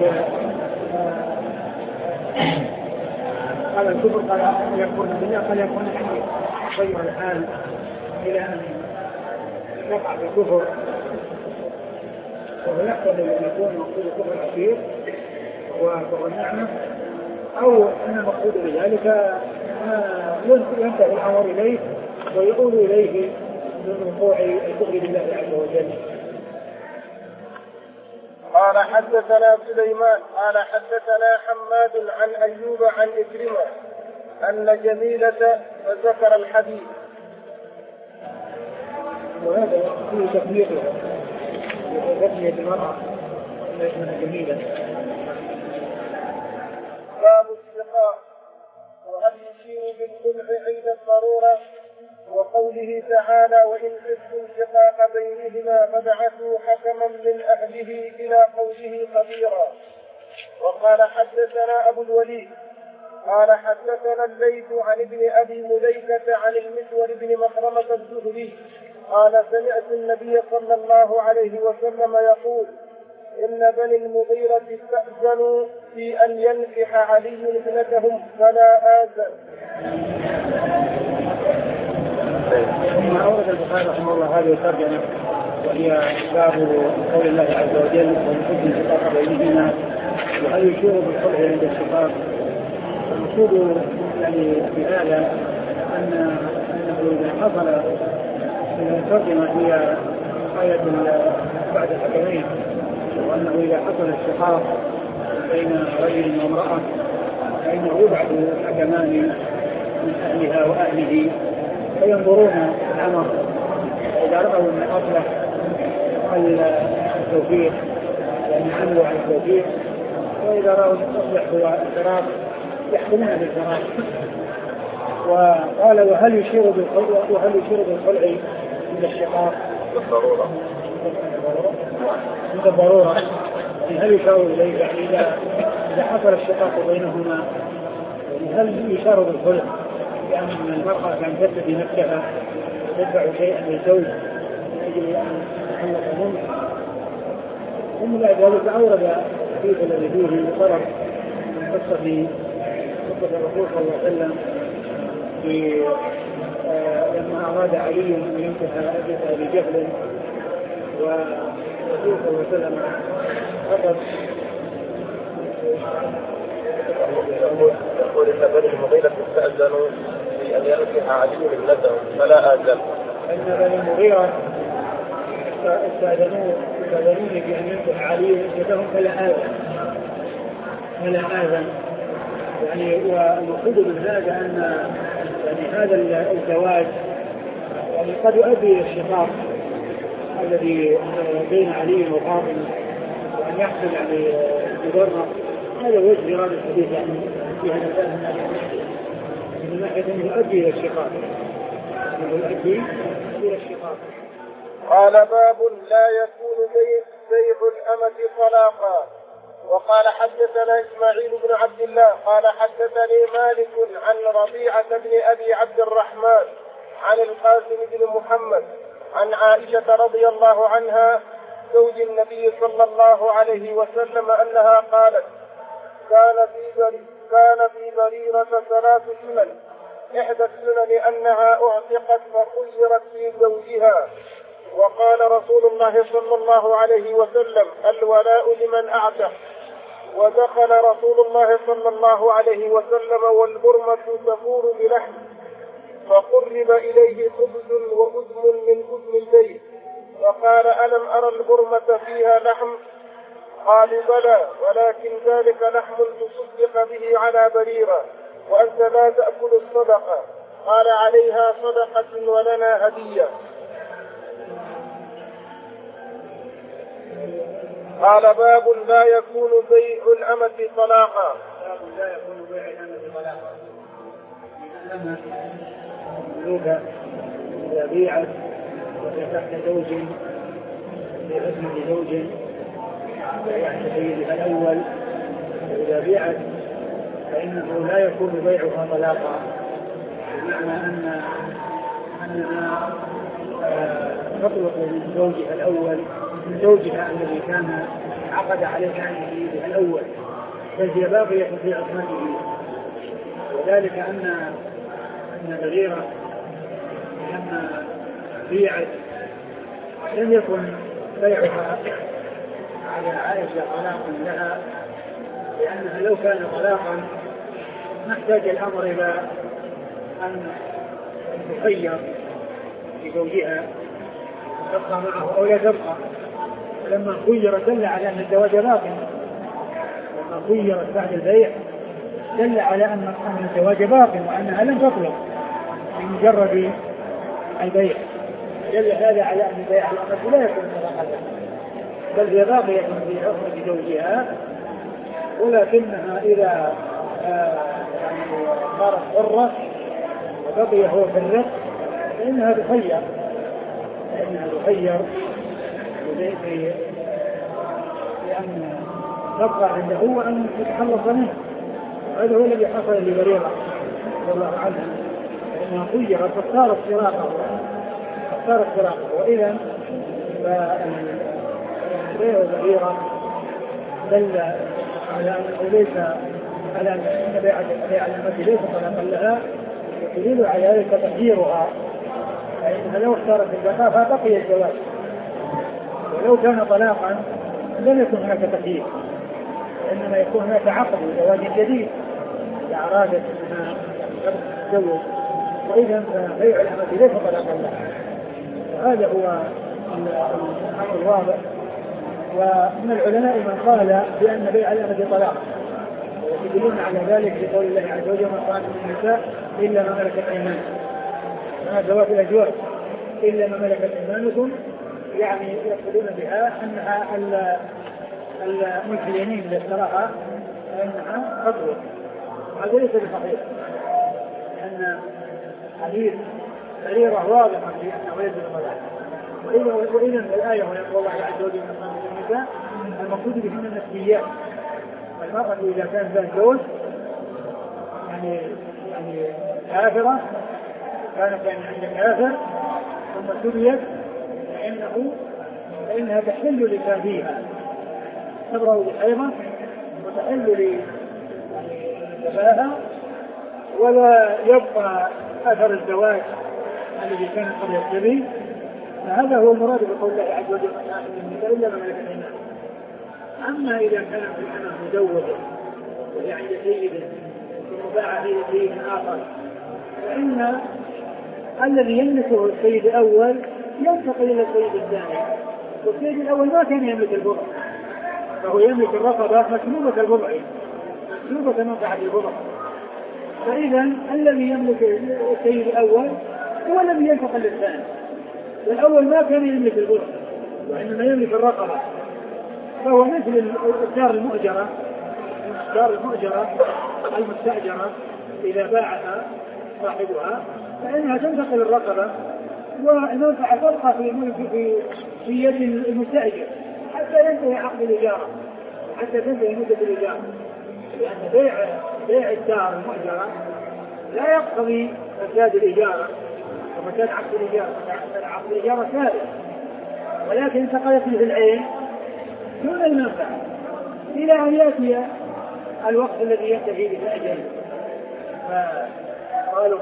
قال الكفر قال يكفرن بالله قال يكفرن الحديث. غير الحال إلى أن يقع في الكفر، وهو يحتمل أن يكون مقصود الكفر العشير وكفر النعمة، أو أن المقصود بذلك ينتهي الأمر إليه ويقول إليه من وقوع الكفر بالله عز وجل. قال حدثنا سليمان قال حدثنا حماد عن أيوب عن إكرمة أن جميلة فذكر الحديث. وهذا فيه تفريقها وتسمية المرأة اسمها جميلة. باب الشقاق وهل يشير بالخلع عند الضرورة، وقوله تعالى وإن خفتم شقاق بينهما فابعثوا حكما من أهله إلى قوله خبيرا. وقال حدثنا أبو الوليد قال حدثنا الليث عن ابن أبي مليكة عن المسور بن مخرمة الزهري قال سمعت النبي صلى الله عليه وسلم يقول إن بني المغيرة استأذنوا في أن ينكح علي ابنتهم فلا آذن. ثم أورد البخاري رحمه الله هذه الترجمة وهي باب قول الله عز وجل ومن حكم الشقاق بينهما وهل يشير بالخلع عند الشقاق. المقصود يعني بهذا أن أنه إذا حصل الترجمة هي آية بعد الحكمين، وأنه إذا حصل الشقاق بين رجل وامرأة فإنه يبعث حكمان من أهلها وأهله فينظرون الأمر، إذا رأوا من أصلح التوفيق يعني عنه عن التوفيق، وإذا رأوا من أصلح هو الفراق يحكمون بالفراق. وقال وهل يشير بالخلع وهل يشير بالخلع من الشقاق بالضرورة من الضرورة يعني هل يشار إليه يعني إذا إذا حصل الشقاق بينهما يعني هل يشار بالخلع يعني أن المرأة كان تبتدي نفسها تدفع شيئا للزوج من أجل أن تتخلص منه. ثم بعد ذلك أورد الحديث الذي فيه طرف من قصة قصة الرسول صلى الله عليه وسلم في لما أراد علي أن ينكح أبي جهل والرسول صلى الله عليه وسلم رفض. يقول إن بني المغيرة استأذنوا في أن ينكح علي ابنتهم فلا آذن. أن بني المغيرة استأذنوا استأذنوني في أن ينكح علي ابنتهم فلا آذن فلا آذن يعني. والمقصود من هذا أن يعني هذا الزواج يعني قد يؤدي إلى الشقاق الذي بين علي وفاطمة وأن يحصل يعني مضرة. هذا وجه إرادة الحديث يعني في هذا الباب من ناحية أنه يؤدي إلى الشقاق أنه يؤدي إلى الشقاق. قال باب لا يكون بيع الأمة طلاقا. وقال حدثنا إسماعيل بن عبد الله قال حدثني مالك عن ربيعة بن أبي عبد الرحمن عن القاسم بن محمد عن عائشة رضي الله عنها زوج النبي صلى الله عليه وسلم أنها قالت كان في بري كان في بريرة ثلاث سنن، إحدى السنن أنها أعتقت فخيرت في زوجها. وقال رسول الله صلى الله عليه وسلم الولاء لمن أعتق. ودخل رسول الله صلى الله عليه وسلم والبرمة تفور بلحم فقرب إليه خبز وأذن من أذن البيت فقال ألم أرى البرمة فيها لحم؟ قالوا بلى، ولكن ذلك لحم تصدق به على بريرة، وأنت لا تأكل الصدقة. قال عليها صدقة ولنا هدية. قال باب لا يكون بيع الأمة طلاقا. باب لا يكون بيع الأمة طلاقا. الأمة مملوكة إذا بيعت وهي تحت زوج بحكم لزوج بيعت سيدها الأول، وإذا بيعت فإنه لا يكون بيعها طلاقا، بمعنى أن أنها تطلق من زوجها الأول من زوجها الذي كان عقد عليها عن سيدها الأول، بل هي باقية في عصمته. وذلك أن أن بريرة لما بيعت لم يكن بيعها على عائشة طلاقا لها، لأنها لو كان طلاقا ما احتاج الأمر إلى أن تخير لزوجها تبقى معه أو لا تبقى. فلما خيرت دل على أن الزواج باق، لما خيرت بعد البيع دل على أن الزواج باق وأنها لم تطلق بمجرد البيع، دل هذا على أن البيع الأمة لا يكون طلاقا، بل هي باقية في عصمة زوجها، ولكنها إذا صارت حرة وبقي هو في الرق فإنها تخير فإنها تخير لأن تبقى عنده وأن تتخلص منه. هذا هو الذي حصل لبريرة رضي الله عنها، فإنها خيرت فاختارت فراقه فاختارت فراقه وإذا فبيع بريرة دل على أنه ليس على أن بيع الأمة ليس طلاقا لها، يدل على ذلك تخييرها، فإنها لو اختارت البقاء فبقي الزواج، ولو كان طلاقا لم يكن هناك تخيير، وإنما يكون هناك عقد زواج جديد إذا أرادت أنها تتزوج، وإذا بيع الأمة ليس طلاقا لها. هذا هو الأمر الواضح. ومن العلماء من قال بأن بيع الأمة طلاق، ويدلون على ذلك في قول الله عز وجل: ما طلقتم من النساء إلا ما ملكت أيمانكم. هذا ذوات الأزواج إلا ما ملكت أيمانكم، يعني يقولون بها أنها الملك اليمين اللي اشتراها فإنها تطلق. هذا ليس بصحيح، لأن حديث بريرة واضحة في أنه ليس بطلاق. وإذا الآية ويقول الله عز وجل: من طلقتم النساء المقصود بهن النسبيات، والمرأة إذا كان ذا زوج يعني يعني كافرة كانت يعني عند كافر ثم سبيت فإنه فإنها تحل لكافيها، تبرأ بالحيضة وتحل لكفاها، ولا يبقى أثر الزواج الذي كان قبل السبي. فهذا هو المراد بقول الله عز وجل: إلا ما ملكت أيمانكم. أما إذا كان في الأمة مزوجة وهي عند سيد ثم باع في سيد آخر، فإن الذي يملكه السيد الأول ينتقل إلى السيد الثاني، والسيد الأول ما كان يملك البضع، فهو يملك الرقبة مسلوبة البضع، مسلوبة منفعة البضع. فإذا الذي يملك السيد الأول هو الذي ينتقل للثاني، والأول ما كان يملك البضع وإنما يملك الرقبة، فهو مثل الدار المؤجرة الدار المؤجرة المستأجرة إذا باعها صاحبها فإنها تنتقل الرقبة، والمنفعة تبقى في في في يد المستأجر حتى ينتهي عقد الإجارة، حتى تنتهي مدة الإجارة، لأن بيع بيع الدار المؤجرة لا يقتضي فساد الإجارة وفساد عقد الإجارة، عقد الإجارة ثابت، ولكن انتقلت في العين دون المنفعة إلى أن يأتي الوقت الذي ينتهي به الأجل. فقالوا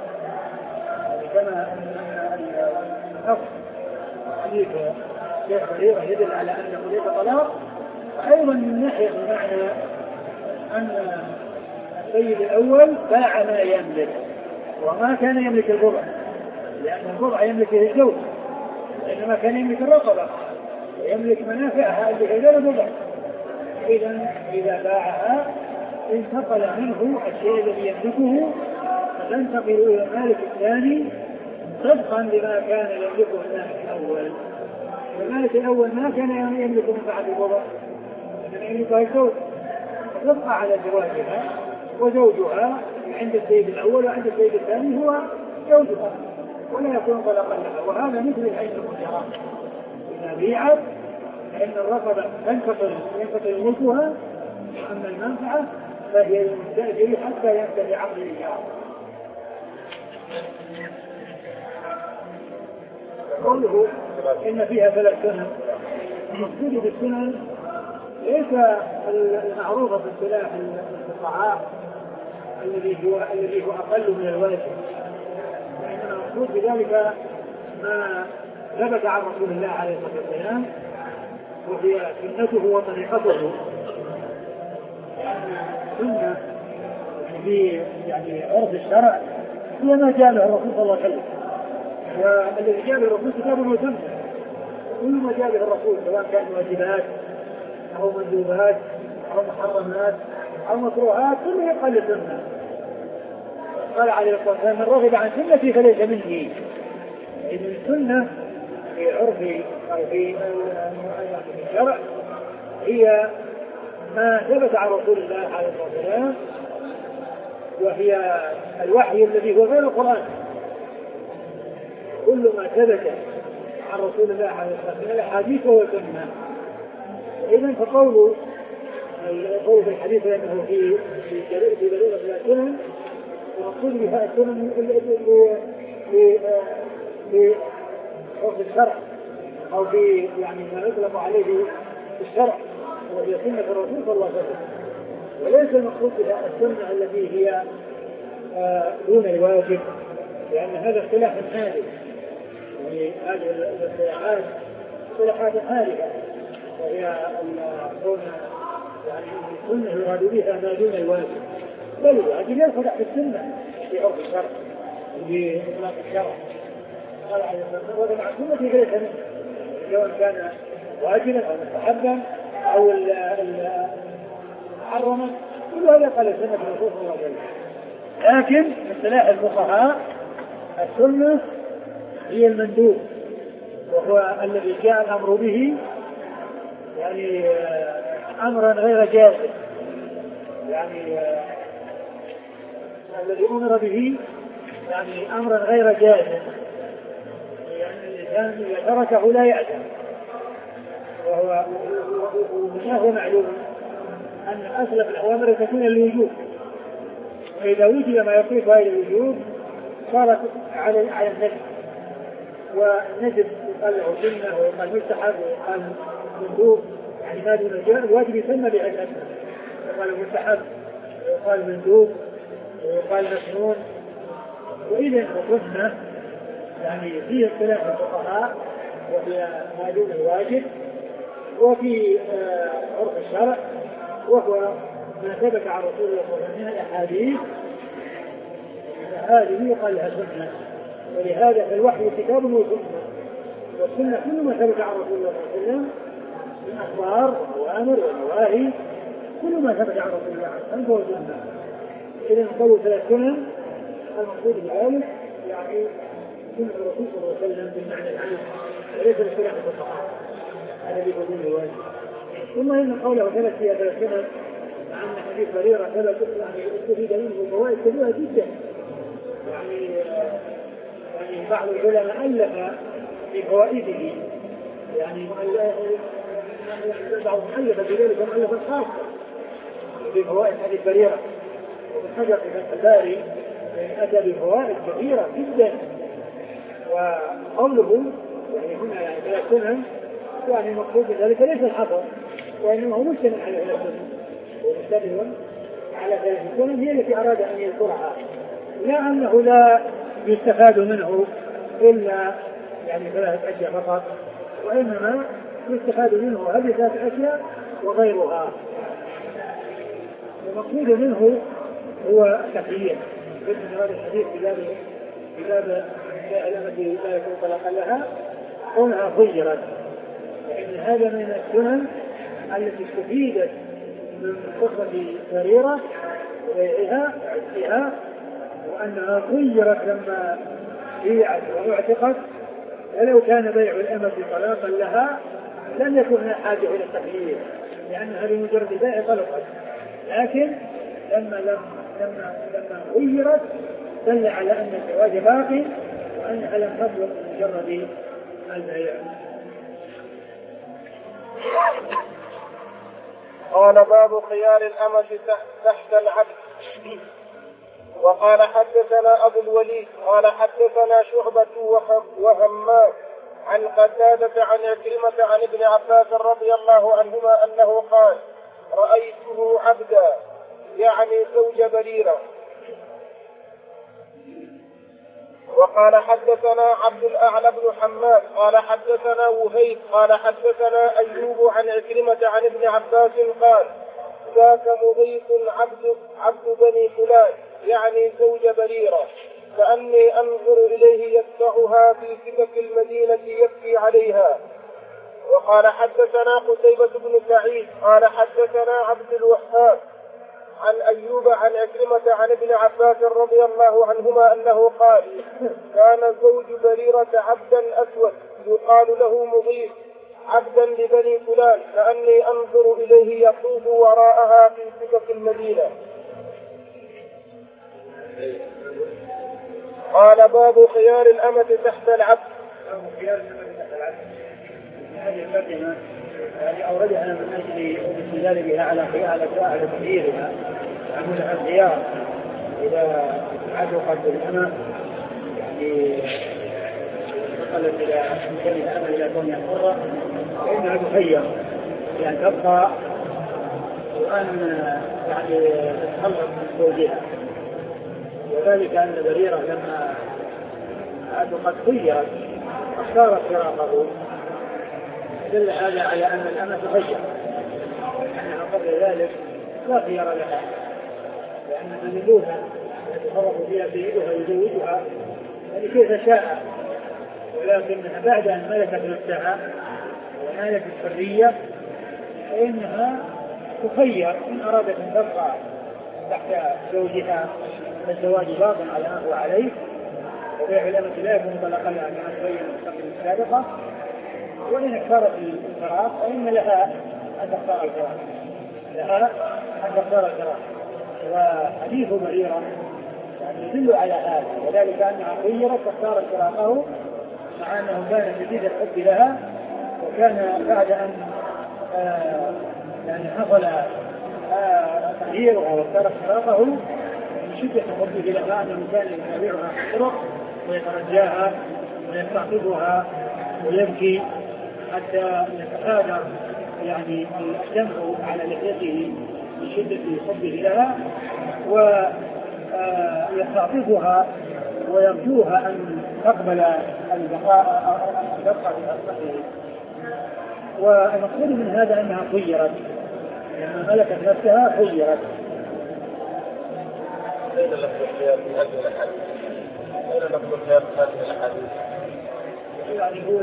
كما النص حديث شيخ بريرة يدل على أنه ليس طلاق، وأيضا من ناحية بمعنى أن السيد الأول باع ما يملك وما كان يملك البضع، لأن البضع يملكه الزوج، وإنما كان يملك الرقبة ويملك منافعها اللي هي غير البضع، إذا إذا باعها انتقل منه الشيء الذي يملكه فتنتقل إلى المالك الثاني طبقا لما كان يملكه المالك الأول. المالك الأول ما كان يملك منفعة الوضع، كان يملكها الزوج، فتبقى على زواجها وزوجها عند السيد الأول وعند السيد الثاني هو زوجها ولا يكون طلاقا لها. وهذا مثل العين المجرى، إذا بيعت فإن الرقبة تنتقل ينتقل ملكها، وأما المنفعة فهي للمستأجر حتى ينتهي عقد الإيجار. قوله إن فيها ثلاث سنن، المقصود بالسنن ليس المعروف في اصطلاح الفقهاء الذي هو الذي هو أقل من الواجب، وإنما المقصود بذلك ما ثبت عن رسول الله عليه الصلاة والسلام وهي سنته وطريقته. سنة في يعني عرف الشرع هي ما جاء له الرسول صلى الله عليه وسلم، والذي جاء له الرسول كتاب وسنة. كل ما جاء به الرسول سواء كان واجبات أو مندوبات أو محرمات أو مكروهات كله يقال سنة. قال عليه الصلاة والسلام: من رغب عن سنتي فليس مني. إذن السنة في عرف أو في الشرع هي ما ثبت عن رسول الله عليه الصلاة والسلام، وهي الوحي الذي هو غير القرآن. كل ما ثبت عن رسول الله عليه الصلاة والسلام الحديث هو سنة. إذن فقوله قول في الحديث أنه في في بلوغة السنن المقصود بها السنن في عرف الشرع أو في يعني ما يطلق عليه في الشرع وهي سنة الرسول صلى الله عليه وسلم، وليس المقصود بها السنة التي هي دون الواجب، لأن هذا اصطلاح حادث. يعني هذه الاصطلاحات اصطلاحات حادثة، وهي كون يعني السنة يراد بها ما دون الواجب، بل الواجب يدخل تحت السنة في عرف الشرع في إطلاق الشرع. قال عليه الصلاة والسلام: وهذا مع السنة ليس منه، سواء كان واجبا أو مستحبا أو محرما، كل هذا قال السنة الرسول صلى الله عليه وسلم. لكن اصطلاح الفقهاء السنة هي المندوب، وهو الذي جاء الأمر به يعني أمرا غير جازم، يعني الذي أمر به يعني أمرا غير جازم، يعني الإنسان إذا تركه لا يأثم. وهو وهو معلوم أن أصل في الأوامر تكون الوجوب، وإذا وجد ما يقيفها إلى الوجوب صارت على على النجم، والنجم يقال له سنة ويقال مستحب ويقال مندوب، يعني ما دون الواجب يسمى بأجل، يقال مستحب ويقال مندوب ويقال مسنون. وإذا السنة يعني في اختلاف الفقهاء وهي ما دون الواجب، وفي عرف الشرع وهو ما ثبت عن رسول الله صلى الله عليه وسلم من الأحاديث، هذه يقال لها سنة. ولهذا فالوحي كتاب وسنة، والسنة كل ما ثبت عن رسول الله صلى الله عليه وسلم من أخبار وأوامر ونواهي، كل ما ثبت عن رسول الله صلى الله عليه وسلم فهو سنة. إذا قالوا ثلاث سنن المقصود بذلك يعني سنة الرسول صلى الله عليه وسلم بالمعنى العام، وليس السنة الفقهاء الذي بدون الواجب. ثم إن قوله ثلاث فيها ثلاث سنن عن حديث بريرة ثبت يعني استفيد منه فوائد كبيرة جدا. يعني يعني بعض العلماء ألف في فوائده، يعني بعضهم ألف بذلك مؤلفا خاصا في فوائد حديث بريرة، وابن حجر في فتح الباري أتى بفوائد كثيرة جدا. وقوله يعني هنا يعني ثلاث سنن يعني المقصود بذلك ليس الحصر، وإنما هو مجتمع على ثلاث سنن، ومشتمل على ثلاث سنن هي التي أراد أن يذكرها، لا أنه لا يستفاد منه إلا يعني ثلاث أشياء فقط، وإنما يستفاد منه هذه ثلاث أشياء وغيرها. المقصود منه هو التخيير، مثل هذا الحديث في باب في باب التي لا يكون طلاقا لها قولها خيرت، لأن هذا من السنن التي استفيدت من قصة بريرة وبيعها عتقها، وأنها خيرت لما بيعت واعتقت، ولو كان بيع الأمة طلاقا لها لم يكن هناك حاجة إلى التخيير، لأنها بمجرد البيع طلقت. لكن لما لم لما لما غيرت دل على أن الزواج باقي وأنها لم تبلغ مجرد البيع. قال باب خيار الأمة تحت العبد. وقال حدثنا أبو الوليد قال حدثنا شعبة وهمام عن قتادة عن عكرمة عن ابن عباس رضي الله عنهما أنه قال رأيته عبدا يعني زوج بريرة. وقال حدثنا عبد الأعلى بن حماد قال حدثنا وهيب قال حدثنا أيوب عن عكرمة عن ابن عباس قال ذاك مغيث عبد, عبد بني فلان يعني زوج بريرة، كأني أنظر إليه يدفعها في سكك المدينة يبكي عليها. وقال حدثنا قتيبة بن سعيد قال حدثنا عبد الوهاب عن أيوب عن عكرمة عن ابن عباس رضي الله عنهما أنه قال كان زوج بريرة عبدا أسود يقال له مغيث عبدا لبني فلان، كأني أنظر إليه يطوف وراءها في سكك المدينة. قال باب خيار الأمة تحت العبد. خيار الأمة تحت العبد هذه المقدمة يعني أوردها من أجل الاستدلال بها على خيار على تغييرها عملها الخيار إذا عتقت الأمة يعني انتقلت إلى مكان الأمة إلى كونها حرة فإنها تخير يعني تبقى وأن يعني تتخلص من زوجها. وذلك أن بريرة لما عتقت خيرت اختارت فراقه دل هذا على أن الأمة تخير، أنها قبل ذلك لا خيار لها، لأن مملوكا يتصرف فيها سيدها يزوجها يعني كيف شاء، ولكنها بعد أن ملكت نفسها ونالت الحرية فإنها تخير إن أرادت أن تبقى تحت زوجها فالزواج باق على ما هو عليه، وبيع الأمة لا يكون طلاقا لها كما تبين المستقبل السابقة، وإن اختارت الفراق فإن لها أن تختار الفراق لها أن تختار الفراق. وحديث بريرة يعني يدل على هذا، وذلك أنها خيرت فاختارت فراقه مع أنه كان شديد الحب لها، وكان بعد أن آه يعني حصل تغييرها آه واختارت فراقه من شدة حبه لها أنه كان يتابعها في الطرق ويترجاها ويستعطفها ويبكي حتى يتحادر يعني الدمع على لحيته من شدة حبه لها، ويستعطفها ويرجوها أن تقبل البقاء تبقى في أصله. والمقصود من هذا أنها خيرت لما ملكت نفسها خيرت. أين لفظ الخيار في هذه الأحاديث؟ أين لفظ الخيار في هذه الأحاديث؟ يعني هو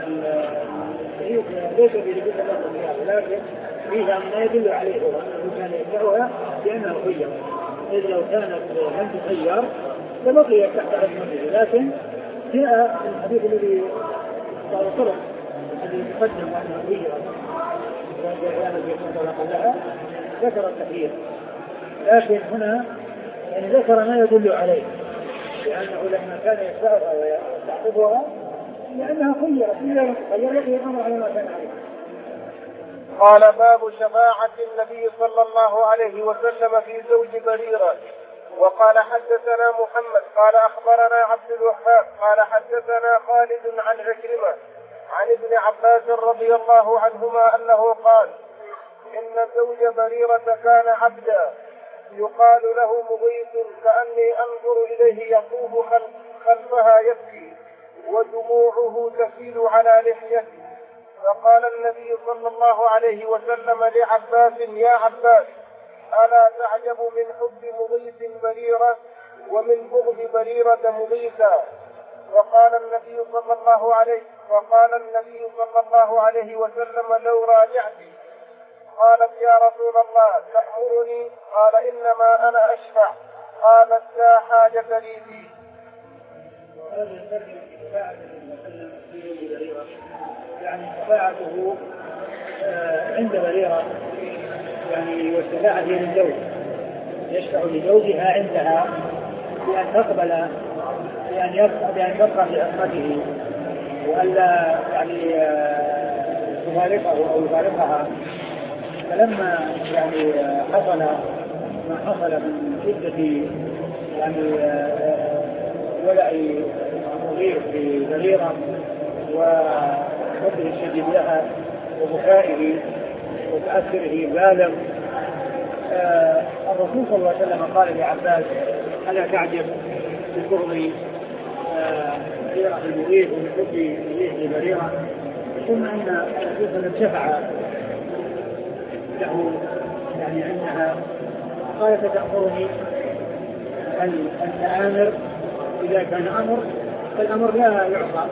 ليس برجل لفظ الخيار، ولكن فيها ما يدل عليه هو أنه كان يدعوها بأنها خير، إذ لو كانت لم تخير لبقي تحت عصمته. لكن جاء الحديث الذي صار طرق الذي يقدم أنها خير وكانت يكون طلاقا لها ذكر التخيير، لكن هنا يعني ذكر ما يدل عليه، لأنه لما كان يسألها ويستعطفها لأنها خيرت إلا خير يقي الأمر على ما كان عليه. قال باب شفاعة النبي صلى الله عليه وسلم في زوج بريرة. وقال حدثنا محمد قال أخبرنا عبد الوهاب قال حدثنا خالد عن عكرمة عن ابن عباس رضي الله عنهما أنه قال إن زوج بريرة كان عبدا يقال له مغيث، كأني أنظر إليه يطوف خلفها يبكي ودموعه تسيل على لحيته. فقال النبي صلى الله عليه وسلم لعباس يا عباس ألا تعجب من حب مغيث بريرة ومن بغض بريرة مغيثا؟ وقال النبي صلى الله عليه وقال النبي صلى الله عليه وسلم لو راجعت قالت يا رسول الله تأمرني؟ قال إنما أنا أشفع. قالت لا حاجة لي فيه. يعني شفاعته عند بريرة يعني والشفاعة للزوج يشفع لزوجها عندها بأن تقبل بأن يبقى بأن تبقى في عصمته وألا يعني تفارقه أو يفارقها. فلما يعني حصل ما حصل من شدة يعني ولاء المغير في بريرة وحبه الشديد لها وبكائه وتأثره بالغ، آه الرسول صلى الله عليه وسلم قال لعباس ألا تعجب بقرب بريرة المغير ومن حبه لبريرة؟ ثم أن الرسول صلى الله عليه وسلم شفع له يعني عندها. قال فتأمرني أن آمر؟ إذا كان أمر فالأمر لا يعصى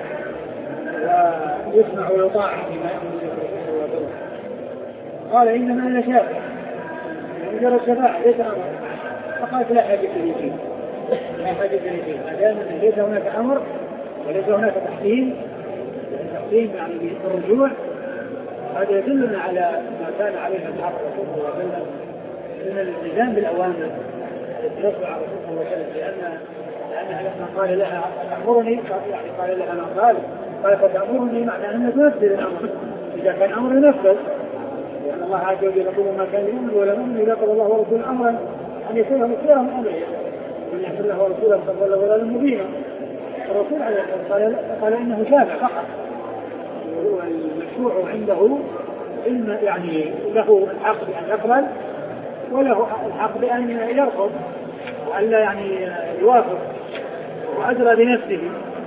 ويسمع ويطاع بما يأمر. قال إنما أنا شافع مجرد شفاعة ليس أمر. فقالت لا حاجة لي فيه لا حاجة لي فيه ما دام ليس هناك أمر وليس هناك تحكيم. التحكيم يعني بالرجوع هذا يدلنا على ما كان عليه أصحاب الرسول صلى الله عليه وسلم من الالتزام بالأوامر التي على الرسول صلى الله عليه وسلم، لأن لأنها لما قال لها تأمرني يعني قال لها ما قال قال فتأمرني معنى أن تنفذ الأمر. إذا كان أمر ينفذ، لأن الله عز وجل يقول ما كان يؤمن ولا مؤمن إذا قضى الله ورسوله أمرا أن يكون له خيار من أمره ومن يحب الله ورسوله فقد ضل ضلالا مبينا. الرسول عليه الصلاة والسلام قال إنه شافع فقط، وهو المشروع عنده إما يعني له الحق بأن يقبل وله الحق بأن يرفض وألا يعني يوافق وأدرى بنفسه.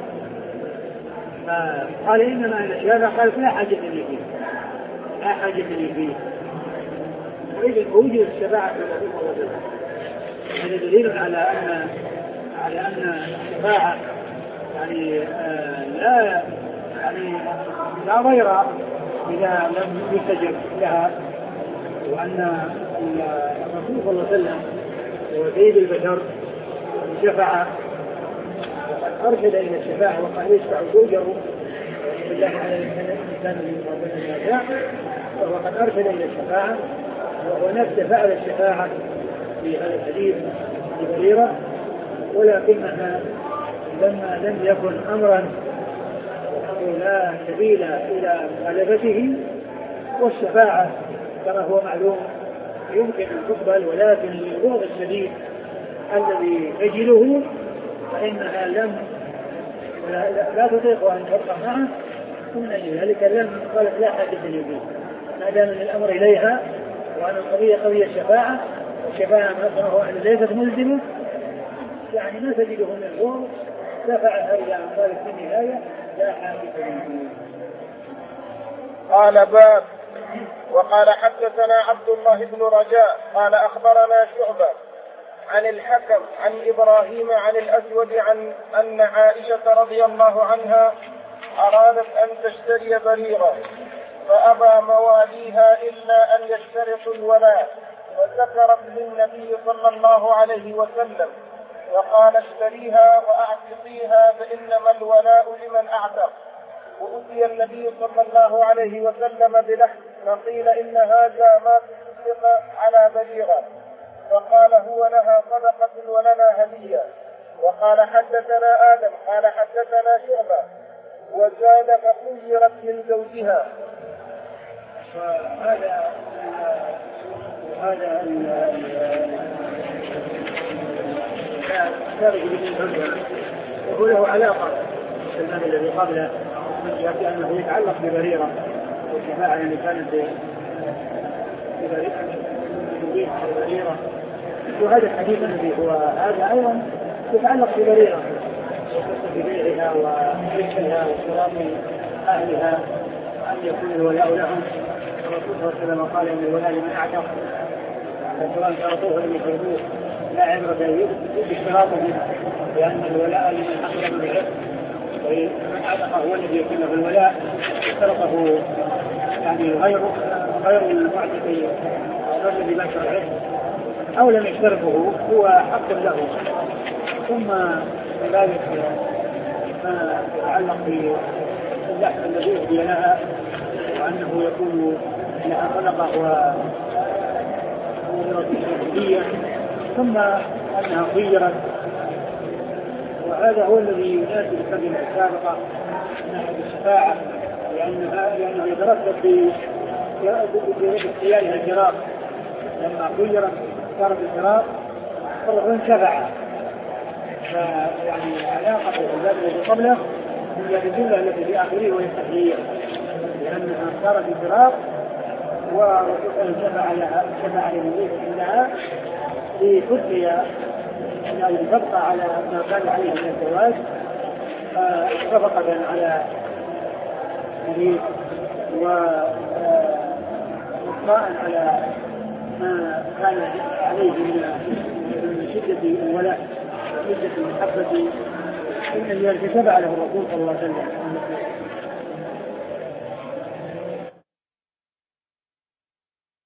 فقال إنما أنا شافع. قالت لا حاجة لي فيه لا حاجة لي فيه. وإذا وجد الشفاعة في الرسول صلى الله عليه وسلم هذا دليل على أن على أن الشفاعة يعني آه لا يعني لا ضير إذا لم يستجب لها، وأن الرسول صلى الله عليه وسلم هو سيد البشر شفع وقد أرشد إلى الشفاعة وقال يشفع زوجه بالله على الإنسان الذي ربنا ما شاء، وقد أرشد إلى الشفاعة وهو نفسه فعل الشفاعة في هذا الحديث لبريرة، ولكنها لما لم يكن أمرا لا سبيل إلى غلبته، والشفاعة كما هو معلوم يمكن أن تقبل ولكن للبغض الشديد الذي يجله فإنها لم لا, لا, لا تطيق أن تبقى معه، ومن أجل ذلك لم قالت لا حاجة لي فيه ما دام من الأمر إليها وأن القضية قضية الشفاعة والشفاعة ما هو أن ليست ملزمة يعني ما تجده من البغض دفعها إلى أن قالت في النهاية لا حاجة لي فيه. قال باب وقال حدثنا عبد الله بن رجاء قال أخبرنا شعبة عن الحكم عن إبراهيم عن الأسود عن أن عائشة رضي الله عنها أرادت أن تشتري بريرة فأبى مواليها إلا أن يشترطوا الولاء، وذكرت للنبي صلى الله عليه وسلم وقال اشتريها وأعتقيها فإنما الولاء لمن أعتق. وأتي النبي صلى الله عليه وسلم بلحم فقيل إن هذا ما تصدق على بريرة، فقال هو لها صدقة ولنا هدية. وقال حدثنا آدم قال حدثنا شعبة وزاد فخيرت من زوجها. وهذا هذا خارج من الحجة وهو له علاقة بالمال الذي قبله من جهة أنه يتعلق ببريرة والشفاعة اللي كانت ببريرة، وهذا الحديث الذي هو هذا أيضا يتعلق ببريرة وقصة ببيعها وشركها وشراط أهلها أن يكون الولاء لهم. الرسول صلى الله عليه وسلم قال إن الولاء لمن أعتق، فسواء شرطوه لم يشرطوه لا عبرة باشتراطهم، لأن الولاء لمن أقدم بالعتق، ومن أعتق هو الذي يكون له الولاء اشترطه يعني غيره غير المعتق الذي لا شرعه أو لم يشترطه هو حق له. ثم ذلك ما يتعلق باللحم الذي أهدي لها وأنه يكون لها صدقة ومؤمرة شرعية ثم أنها خيرت، وهذا هو الذي يناسب الكلمة السابقة من ناحية الشفاعة، لأنها لأنه يترتب باختيارها الفراق. لما خيرت صارت الفراق فرعون شفع، فيعني علاقة العباد الذي قبله هي الجملة التي في آخره وهي التحليل، لأنها صارت الفراق ورسول شفع لها شفع لمن لها لتدري أنه تبقى على ما كان عليه من الزواج شفقة على مريض وإطلاء على ما كان عليه من شدة الولاء وشدة المحبة إن الذي تبع له الرسول صلى الله عليه وسلم.